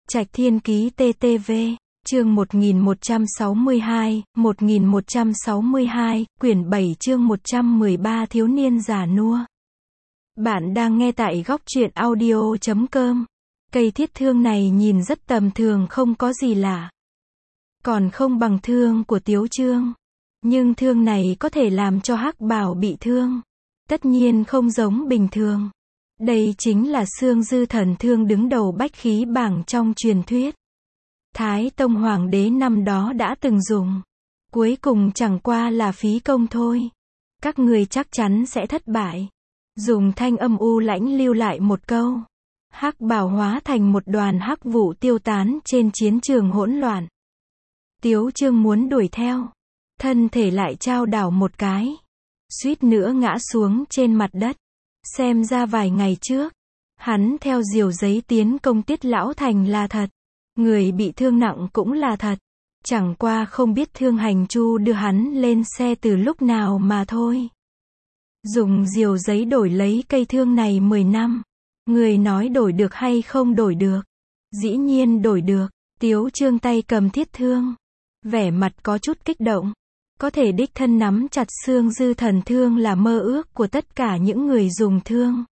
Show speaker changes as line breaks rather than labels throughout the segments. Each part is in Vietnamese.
Trạch Thiên Ký TTV, chương 1162, quyển 7 chương 113 thiếu niên già nua. Bạn đang nghe tại góc truyện audio.com. Cây thiết thương này nhìn rất tầm thường, không có gì lạ. Còn không bằng thương của Tiếu Chương. Nhưng thương này có thể làm cho Hắc Bảo bị thương. Tất nhiên không giống bình thường. Đây chính là Xương Dư Thần Thương đứng đầu bách khí bảng trong truyền thuyết. Thái Tông Hoàng đế năm đó đã từng dùng. Cuối cùng chẳng qua là phí công thôi. Các người chắc chắn sẽ thất bại. Dùng thanh âm u lãnh lưu lại một câu. Hắc Bảo hóa thành một đoàn hắc vụ tiêu tán trên chiến trường hỗn loạn. Tiếu Chương muốn đuổi theo. Thân thể lại chao đảo một cái. Suýt nữa ngã xuống trên mặt đất. Xem ra vài ngày trước, hắn theo Diều Giấy tiến công Tiết Lão Thành là thật. Người bị thương nặng cũng là thật. Chẳng qua không biết Thương Hành Chu đưa hắn lên xe từ lúc nào mà thôi. Dùng Diều Giấy đổi lấy cây thương này 10 năm. Người nói đổi được hay không đổi được? Dĩ nhiên đổi được. Tiếu Chương tay cầm thiết thương. Vẻ mặt có chút kích động. Có thể đích thân nắm chặt Xương Dư Thần Thương là mơ ước của tất cả những người dùng thương.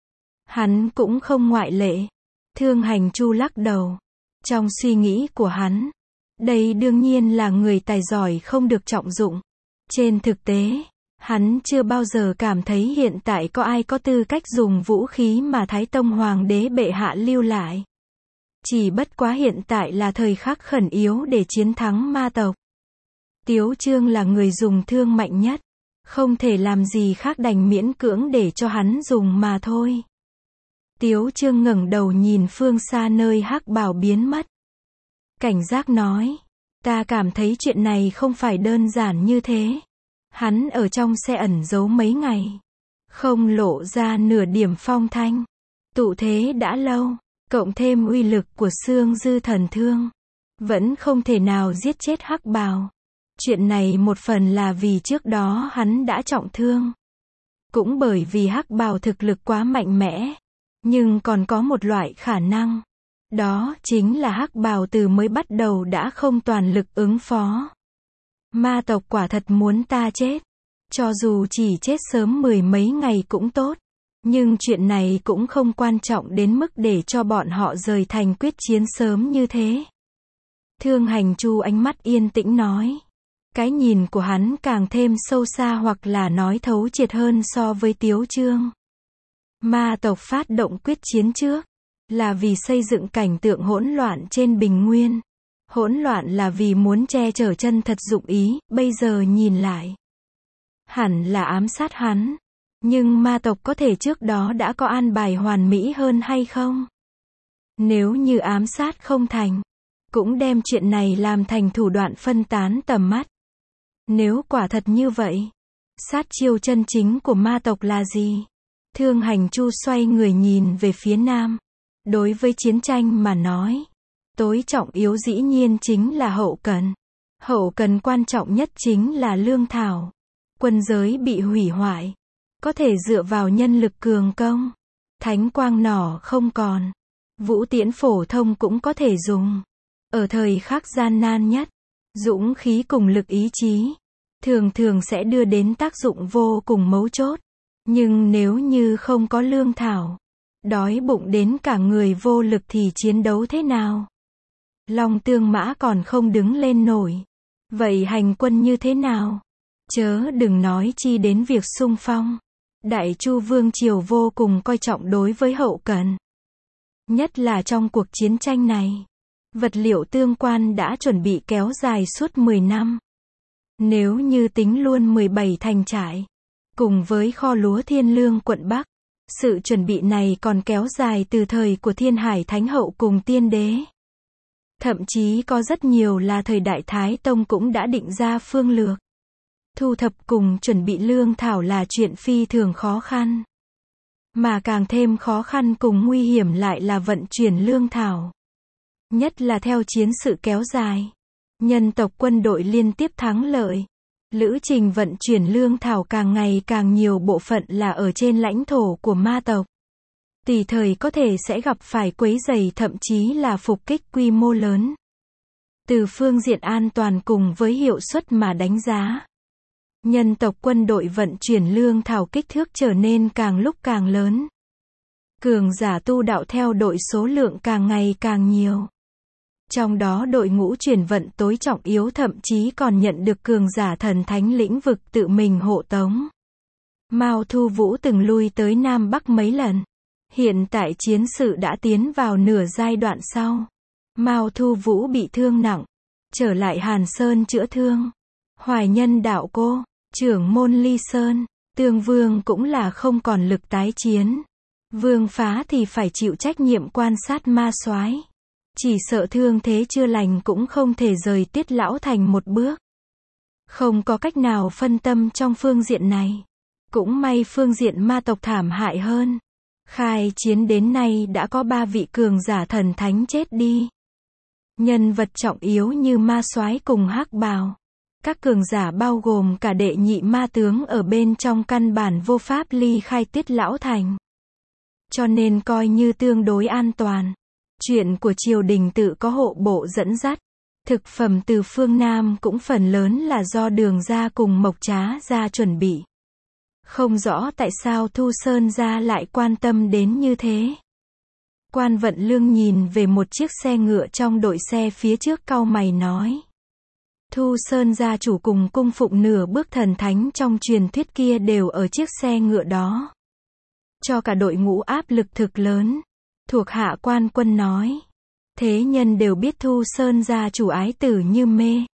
Hắn cũng không ngoại lệ. Thương Hành Chu lắc đầu. Trong suy nghĩ của hắn, đây đương nhiên là người tài giỏi không được trọng dụng. Trên thực tế, hắn chưa bao giờ cảm thấy hiện tại có ai có tư cách dùng vũ khí mà Thái Tông Hoàng đế bệ hạ lưu lại. Chỉ bất quá hiện tại là thời khắc khẩn yếu để chiến thắng ma tộc. Tiếu Chương là người dùng thương mạnh nhất. Không thể làm gì khác đành miễn cưỡng để cho hắn dùng mà thôi. Tiếu Chương ngẩng đầu nhìn phương xa nơi Hắc Bảo biến mất. Cảnh giác nói. Ta cảm thấy chuyện này không phải đơn giản như thế. Hắn ở trong xe ẩn giấu mấy ngày. Không lộ ra nửa điểm phong thanh. Tụ thế đã lâu. Cộng thêm uy lực của Xương Dư Thần Thương. Vẫn không thể nào giết chết Hắc Bảo. Chuyện này một phần là vì trước đó hắn đã trọng thương. Cũng bởi vì Hắc Bảo thực lực quá mạnh mẽ. Nhưng còn có một loại khả năng. Đó chính là Hắc Bảo từ mới bắt đầu đã không toàn lực ứng phó. Ma tộc quả thật muốn ta chết. Cho dù chỉ chết sớm 10 mấy ngày cũng tốt. Nhưng chuyện này cũng không quan trọng đến mức để cho bọn họ rời thành quyết chiến sớm như thế. Thương Hành Chu ánh mắt yên tĩnh nói. Cái nhìn của hắn càng thêm sâu xa hoặc là nói thấu triệt hơn so với Tiếu Chương. Ma tộc phát động quyết chiến trước, là vì xây dựng cảnh tượng hỗn loạn trên bình nguyên. Hỗn loạn là vì muốn che chở chân thật dụng ý, bây giờ nhìn lại. Hẳn là ám sát hắn. Nhưng ma tộc có thể trước đó đã có an bài hoàn mỹ hơn hay không? Nếu như ám sát không thành, cũng đem chuyện này làm thành thủ đoạn phân tán tầm mắt. Nếu quả thật như vậy, sát chiêu chân chính của ma tộc là gì? Thương Hành Chu xoay người nhìn về phía nam. Đối với chiến tranh mà nói, tối trọng yếu dĩ nhiên chính là hậu cần. Hậu cần quan trọng nhất chính là lương thảo. Quân giới bị hủy hoại. Có thể dựa vào nhân lực cường công. Thánh quang nỏ không còn. Vũ tiễn phổ thông cũng có thể dùng. Ở thời khắc gian nan nhất, dũng khí cùng lực ý chí thường thường sẽ đưa đến tác dụng vô cùng mấu chốt. Nhưng nếu như không có lương thảo, đói bụng đến cả người vô lực thì chiến đấu thế nào? Long Tương Mã còn không đứng lên nổi. Vậy hành quân như thế nào? Chớ đừng nói chi đến việc xung phong. Đại Chu Vương Triều vô cùng coi trọng đối với hậu cần. Nhất là trong cuộc chiến tranh này. Vật liệu tương quan đã chuẩn bị kéo dài suốt 10 năm. Nếu như tính luôn 17 thành trại, cùng với kho lúa Thiên Lương quận Bắc, sự chuẩn bị này còn kéo dài từ thời của Thiên Hải Thánh Hậu cùng Tiên Đế. Thậm chí có rất nhiều là thời đại Thái Tông cũng đã định ra phương lược. Thu thập cùng chuẩn bị lương thảo là chuyện phi thường khó khăn. Mà càng thêm khó khăn cùng nguy hiểm lại là vận chuyển lương thảo. Nhất là theo chiến sự kéo dài. Nhân tộc quân đội liên tiếp thắng lợi. Lữ trình vận chuyển lương thảo càng ngày càng nhiều bộ phận là ở trên lãnh thổ của ma tộc. tùy thời có thể sẽ gặp phải quấy rầy thậm chí là phục kích quy mô lớn. Từ phương diện an toàn cùng với hiệu suất mà đánh giá, nhân tộc quân đội vận chuyển lương thảo kích thước trở nên càng lúc càng lớn. Cường giả tu đạo theo đội số lượng càng ngày càng nhiều. Trong đó đội ngũ chuyển vận tối trọng yếu thậm chí còn nhận được cường giả thần thánh lĩnh vực tự mình hộ tống. Mao Thu Vũ từng lui tới Nam Bắc mấy lần. Hiện tại chiến sự đã tiến vào nửa giai đoạn sau. Mao Thu Vũ bị thương nặng, trở lại Hàn Sơn chữa thương. Hoài Nhân đạo cô, trưởng môn Ly Sơn, Tương Vương cũng là không còn lực tái chiến. Vương Phá thì phải chịu trách nhiệm quan sát ma soái. Chỉ sợ thương thế chưa lành cũng không thể rời Tiết Lão Thành một bước. Không có cách nào phân tâm trong phương diện này. Cũng may phương diện ma tộc thảm hại hơn. Khai chiến đến nay đã có 3 vị cường giả thần thánh chết đi. Nhân vật trọng yếu như ma soái cùng Hắc Bào. Các cường giả bao gồm cả đệ nhị ma tướng ở bên trong căn bản vô pháp ly khai Tiết Lão Thành. Cho nên coi như tương đối an toàn. Chuyện của triều đình tự có hộ bộ dẫn dắt. Thực phẩm từ phương Nam cũng phần lớn là do Đường gia cùng Mộc Trá gia chuẩn bị. Không rõ tại sao Thu Sơn gia lại quan tâm đến như thế. Quan Vận Lương nhìn về một chiếc xe ngựa trong đội xe phía trước cau mày nói. Thu Sơn gia chủ cùng cung phụng nửa bước thần thánh trong truyền thuyết kia đều ở chiếc xe ngựa đó. Cho cả đội ngũ áp lực thực lớn. Thuộc hạ Quan Quân nói. Thế nhân đều biết Thu Sơn gia chủ ái tử như mê.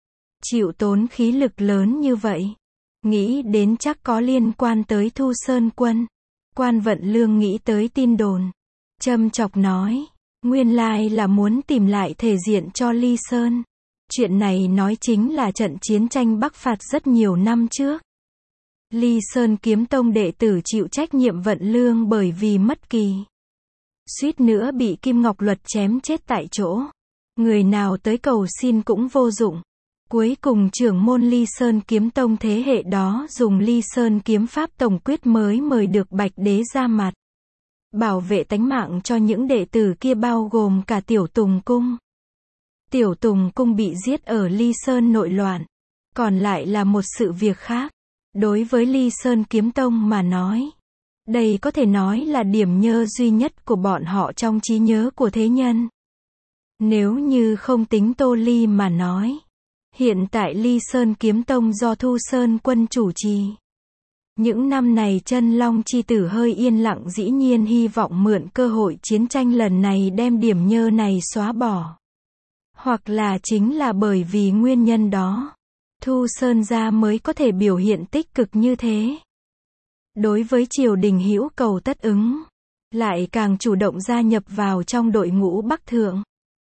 Chịu tốn khí lực lớn như vậy. Nghĩ đến chắc có liên quan tới Thu Sơn quân. Quan Vận Lương nghĩ tới tin đồn. Châm chọc nói. Nguyên lai là muốn tìm lại thể diện cho Ly Sơn. Chuyện này nói chính là trận chiến tranh Bắc phạt rất nhiều năm trước. Ly Sơn kiếm tông đệ tử chịu trách nhiệm Vận Lương bởi vì mất kỳ. Suýt nữa bị Kim Ngọc Luật chém chết tại chỗ. Người nào tới cầu xin cũng vô dụng. Cuối cùng trưởng môn Ly Sơn kiếm tông thế hệ đó dùng Ly Sơn kiếm pháp tổng quyết mới mời được Bạch Đế ra mặt. Bảo vệ tánh mạng cho những đệ tử kia bao gồm cả Tiểu Tùng Cung. Tiểu Tùng Cung bị giết ở Ly Sơn nội loạn. Còn lại là một sự việc khác. Đối với Ly Sơn kiếm tông mà nói. Đây có thể nói là điểm nhơ duy nhất của bọn họ trong trí nhớ của thế nhân. Nếu như không tính Tô Ly mà nói. Hiện tại Ly Sơn kiếm tông do Thu Sơn quân chủ trì. Những năm này Chân Long chi tử hơi yên lặng dĩ nhiên hy vọng mượn cơ hội chiến tranh lần này đem điểm nhơ này xóa bỏ. Hoặc là chính là bởi vì nguyên nhân đó. Thu Sơn gia mới có thể biểu hiện tích cực như thế. Đối với triều đình hữu cầu tất ứng. Lại càng chủ động gia nhập vào trong đội ngũ Bắc Thượng.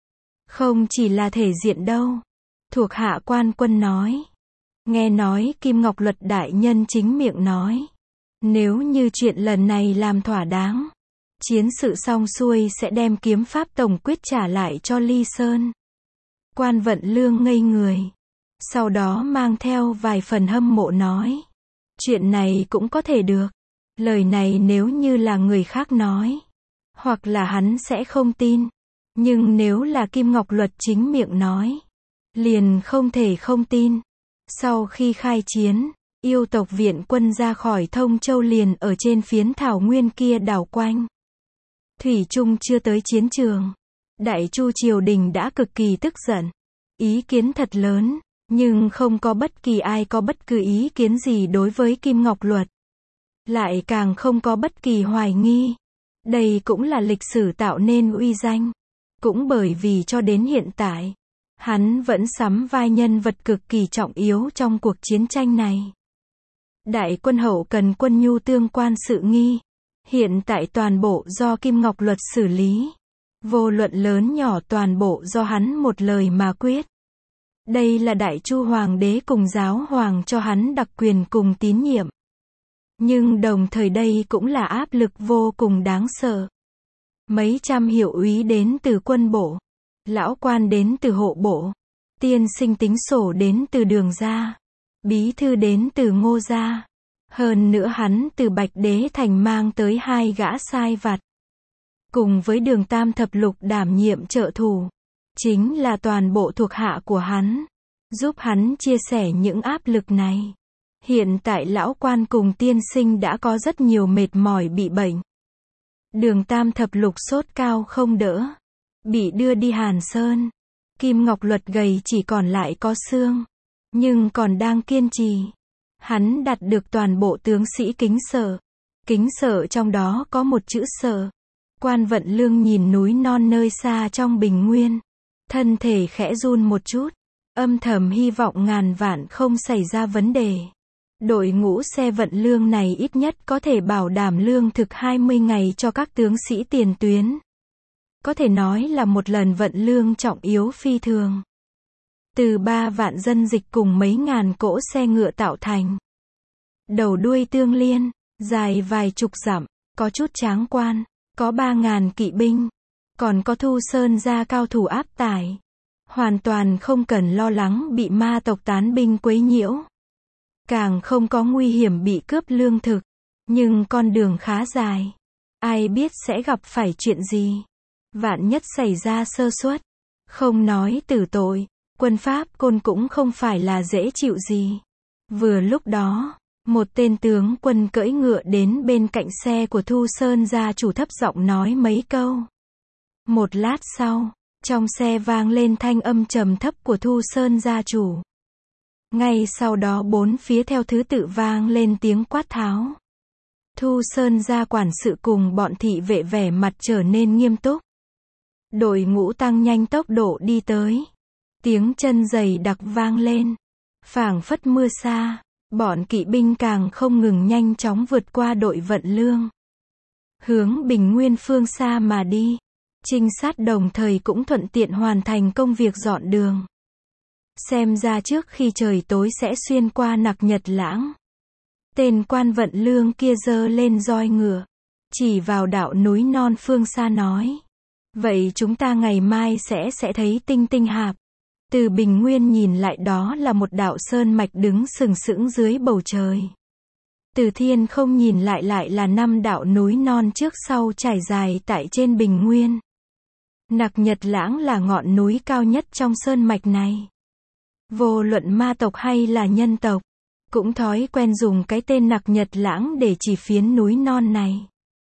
Không chỉ là thể diện đâu. Thuộc hạ Quan Quân nói. Nghe nói Kim Ngọc Luật đại nhân chính miệng nói. Nếu như chuyện lần này làm thỏa đáng. Chiến sự xong xuôi sẽ đem kiếm pháp tổng quyết trả lại cho Ly Sơn. Quan Vận Lương ngây người. Sau đó mang theo vài phần hâm mộ nói. Chuyện này cũng có thể được. Lời này nếu như là người khác nói. Hoặc là hắn sẽ không tin. Nhưng nếu là Kim Ngọc Luật chính miệng nói. Liền không thể không tin. Sau khi khai chiến, yêu tộc viện quân ra khỏi Thông Châu liền ở trên phiến thảo nguyên kia đảo quanh. Thủy Trung chưa tới chiến trường. Đại Chu triều đình đã cực kỳ tức giận. Ý kiến thật lớn, nhưng không có bất kỳ ai có bất cứ ý kiến gì đối với Kim Ngọc Luật. Lại càng không có bất kỳ hoài nghi. Đây cũng là lịch sử tạo nên uy danh. Cũng bởi vì cho đến hiện tại, hắn vẫn sắm vai nhân vật cực kỳ trọng yếu trong cuộc chiến tranh này. Đại quân hậu cần quân nhu tương quan sự nghi. Hiện tại toàn bộ do Kim Ngọc Luật xử lý. Vô luận lớn nhỏ toàn bộ do hắn một lời mà quyết. Đây là Đại Chu Hoàng đế cùng giáo hoàng cho hắn đặc quyền cùng tín nhiệm. Nhưng đồng thời đây cũng là áp lực vô cùng đáng sợ. Mấy trăm hiệu úy đến từ quân bộ. Lão quan đến từ hộ bộ. Tiên sinh tính sổ đến từ Đường gia. Bí thư đến từ Ngô gia. Hơn nữa hắn từ Bạch Đế thành mang tới 2 gã sai vặt. cùng với Đường Tam Thập Lục đảm nhiệm trợ thủ, chính là toàn bộ thuộc hạ của hắn, giúp hắn chia sẻ những áp lực này. Hiện tại lão quan cùng tiên sinh đã có rất nhiều mệt mỏi bị bệnh. Đường Tam Thập Lục sốt cao không đỡ, bị đưa đi Hàn Sơn. Kim Ngọc Luật gầy chỉ còn lại có xương, nhưng còn đang kiên trì. Hắn đạt được toàn bộ tướng sĩ kính sợ. Kính sợ trong đó có một chữ sợ. Quan Vận Lương nhìn núi non nơi xa trong bình nguyên, thân thể khẽ run một chút, âm thầm hy vọng ngàn vạn không xảy ra vấn đề. Đội ngũ xe vận lương này ít nhất có thể bảo đảm lương thực 20 ngày cho các tướng sĩ tiền tuyến. Có thể nói là một lần vận lương trọng yếu phi thường. Từ 3 vạn dân dịch cùng mấy ngàn cỗ xe ngựa tạo thành. Đầu đuôi tương liên, dài vài chục dặm, có chút tráng quan, có 3.000 kỵ binh, còn có Thu Sơn gia cao thủ áp tải. Hoàn toàn không cần lo lắng bị ma tộc tán binh quấy nhiễu. Càng không có nguy hiểm bị cướp lương thực. Nhưng con đường khá dài. Ai biết sẽ gặp phải chuyện gì. Vạn nhất xảy ra sơ suất. Không nói tử tội, quân Pháp Côn cũng không phải là dễ chịu gì. Vừa lúc đó, một tên tướng quân cưỡi ngựa đến bên cạnh xe của Thu Sơn gia chủ thấp giọng nói mấy câu. Một lát sau, trong xe vang lên thanh âm trầm thấp của Thu Sơn gia chủ. Ngay sau đó bốn phía theo thứ tự vang lên tiếng quát tháo. Thu Sơn gia quản sự cùng bọn thị vệ vẻ mặt trở nên nghiêm túc. Đội ngũ tăng nhanh tốc độ đi tới. Tiếng chân giày đặc vang lên. Phảng phất mưa sa, bọn kỵ binh càng không ngừng nhanh chóng vượt qua đội vận lương. Hướng bình nguyên phương xa mà đi. Trinh sát đồng thời cũng thuận tiện hoàn thành công việc dọn đường. Xem ra trước khi trời tối sẽ xuyên qua Nặc Nhật Lãng. Tên quan vận lương kia giơ lên roi ngựa, chỉ vào đạo núi non phương xa nói. Vậy chúng ta ngày mai sẽ thấy Tinh Tinh Hạp. Từ bình nguyên nhìn lại đó là một đạo sơn mạch đứng sừng sững dưới bầu trời. Từ thiên không nhìn lại là 5 đạo núi non trước sau trải dài tại trên bình nguyên. Nặc Nhật Lãng là ngọn núi cao nhất trong sơn mạch này. Vô luận ma tộc hay là nhân tộc, cũng thói quen dùng cái tên Nặc Nhật Lãng để chỉ phiến núi non này.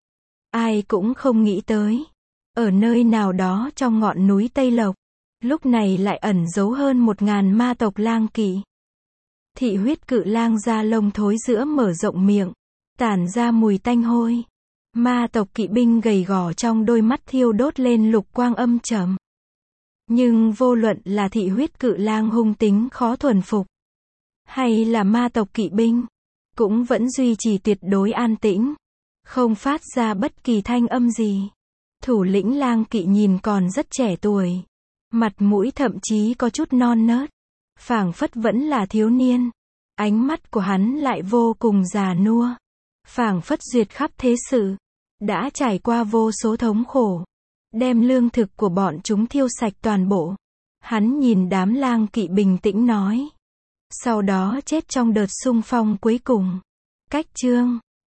Ai cũng không nghĩ tới, ở nơi nào đó trong ngọn núi Tây Lộc, lúc này lại ẩn giấu hơn 1.000 ma tộc lang kỵ. Thị huyết cự lang da lông thối giữa mở rộng miệng, tản ra mùi tanh hôi. Ma tộc kỵ binh gầy gò trong đôi mắt thiêu đốt lên lục quang âm trầm. Nhưng vô luận là thị huyết cự lang hung tính khó thuần phục, hay là ma tộc kỵ binh, cũng vẫn duy trì tuyệt đối an tĩnh, không phát ra bất kỳ thanh âm gì. Thủ lĩnh lang kỵ nhìn còn rất trẻ tuổi, mặt mũi thậm chí có chút non nớt, phảng phất vẫn là thiếu niên. Ánh mắt của hắn lại vô cùng già nua, phảng phất duyệt khắp thế sự, đã trải qua vô số thống khổ, đem lương thực của bọn chúng thiêu sạch toàn bộ. Hắn nhìn đám lang kỵ bình tĩnh nói. Sau đó chết trong đợt xung phong cuối cùng. Cách chương